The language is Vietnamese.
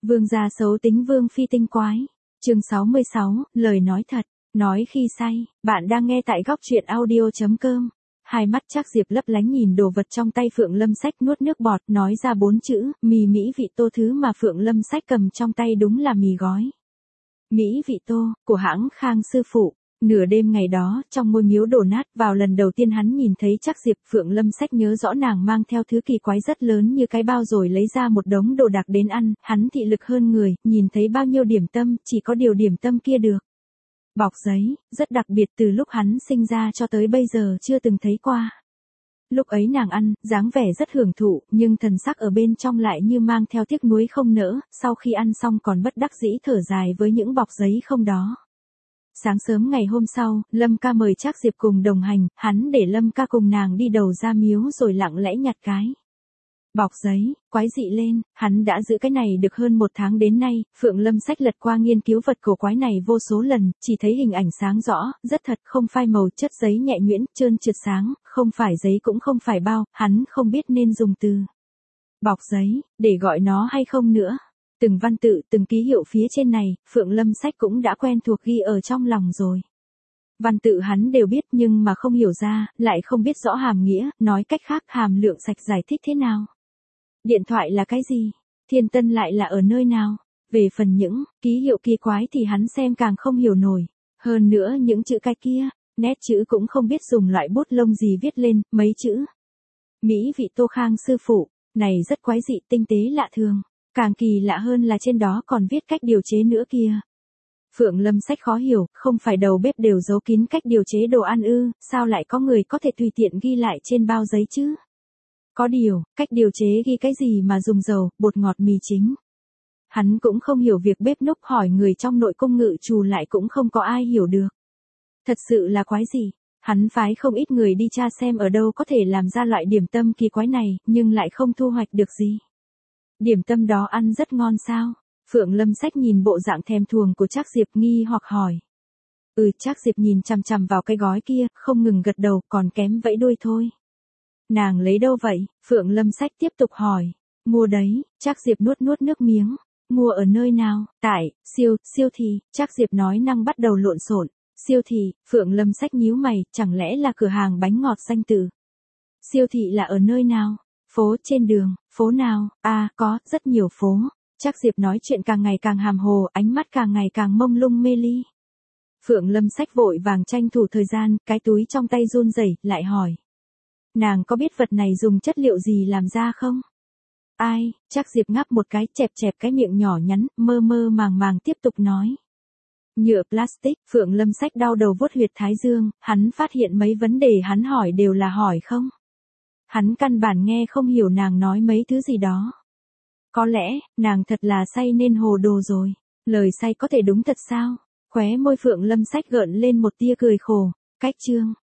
Vương gia xấu tính vương phi tinh quái. Chương 66, lời nói thật, nói khi say. Bạn đang nghe tại góc truyện audio.com. Hai mắt Trác Diệp lấp lánh nhìn đồ vật trong tay Phượng Lâm Sách, nuốt nước bọt, nói ra 4 chữ, mì mỹ vị tô. Thứ mà Phượng Lâm Sách cầm trong tay đúng là mì gói. Mỹ vị tô, của hãng Khang sư phụ. Nửa đêm ngày đó, trong ngôi miếu đổ nát, vào lần đầu tiên hắn nhìn thấy Trác Diệp, Phượng Lâm Sách nhớ rõ nàng mang theo thứ kỳ quái rất lớn như cái bao rồi lấy ra một đống đồ đạc đến ăn, hắn thị lực hơn người, nhìn thấy bao nhiêu điểm tâm, chỉ có điều điểm tâm kia được. Bọc giấy, rất đặc biệt, từ lúc hắn sinh ra cho tới bây giờ chưa từng thấy qua. Lúc ấy nàng ăn, dáng vẻ rất hưởng thụ, nhưng thần sắc ở bên trong lại như mang theo tiếc nuối không nỡ, sau khi ăn xong còn bất đắc dĩ thở dài với những bọc giấy không đó. Sáng sớm ngày hôm sau, Lâm ca mời Trác Diệp cùng đồng hành, hắn để Lâm ca cùng nàng đi đầu ra miếu rồi lặng lẽ nhặt cái bọc giấy, quái dị lên, hắn đã giữ cái này được hơn 1 tháng đến nay. Phượng Lâm Sách lật qua nghiên cứu vật cổ quái này vô số lần, chỉ thấy hình ảnh sáng rõ, rất thật, không phai màu, chất giấy nhẹ nhuyễn, trơn trượt sáng, không phải giấy cũng không phải bao, hắn không biết nên dùng từ bọc giấy để gọi nó hay không nữa. Từng văn tự, từng ký hiệu phía trên này, Phượng Lâm Sách cũng đã quen thuộc ghi ở trong lòng rồi. Văn tự hắn đều biết nhưng mà không hiểu ra, lại không biết rõ hàm nghĩa, nói cách khác hàm lượng sạch giải thích thế nào. Điện thoại là cái gì? Thiên Tân lại là ở nơi nào? Về phần những ký hiệu kỳ quái thì hắn xem càng không hiểu nổi. Hơn nữa những chữ cái kia, nét chữ cũng không biết dùng loại bút lông gì viết lên, mấy chữ. Mỹ vị tô Khang sư phụ, này rất quái dị, tinh tế lạ thường. Càng kỳ lạ hơn là trên đó còn viết cách điều chế nữa kia. Phượng Lâm Sách khó hiểu, không phải đầu bếp đều giấu kín cách điều chế đồ ăn ư, sao lại có người có thể tùy tiện ghi lại trên bao giấy chứ? Có điều, cách điều chế ghi cái gì mà dùng dầu, bột ngọt, mì chính. Hắn cũng không hiểu, việc bếp núc hỏi người trong nội cung ngự trù lại cũng không có ai hiểu được. Thật sự là quái gì. Hắn phái không ít người đi tra xem ở đâu có thể làm ra loại điểm tâm kỳ quái này, nhưng lại không thu hoạch được gì. Điểm tâm đó ăn rất ngon sao? Phượng Lâm Sách nhìn bộ dạng thèm thuồng của Trác Diệp nghi hoặc hỏi. Trác Diệp nhìn chằm chằm vào cái gói kia, không ngừng gật đầu, còn kém vẫy đuôi thôi. Nàng lấy đâu vậy? Phượng Lâm Sách tiếp tục hỏi. Mua đấy, Trác Diệp nuốt nước miếng. Mua ở nơi nào? Tại, siêu thị, Trác Diệp nói năng bắt đầu lộn xộn. Siêu thị, Phượng Lâm Sách nhíu mày, chẳng lẽ là cửa hàng bánh ngọt danh tự? Siêu thị là ở nơi nào? Phố, trên đường, phố nào? Có, rất nhiều phố. Trác Diệp nói chuyện càng ngày càng hàm hồ, ánh mắt càng ngày càng mông lung mê ly. Phượng Lâm Sách vội vàng tranh thủ thời gian, cái túi trong tay run rẩy, lại hỏi. Nàng có biết vật này dùng chất liệu gì làm ra không? Trác Diệp ngáp một cái, chẹp cái miệng nhỏ nhắn, mơ màng tiếp tục nói. Nhựa plastic. Phượng Lâm Sách đau đầu vuốt huyệt thái dương, hắn phát hiện mấy vấn đề hắn hỏi đều là hỏi không. Hắn căn bản nghe không hiểu nàng nói mấy thứ gì đó. Có lẽ, nàng thật là say nên hồ đồ rồi. Lời say có thể đúng thật sao? Khóe môi Phượng Lâm Sách gợn lên một tia cười khổ. Cách chương.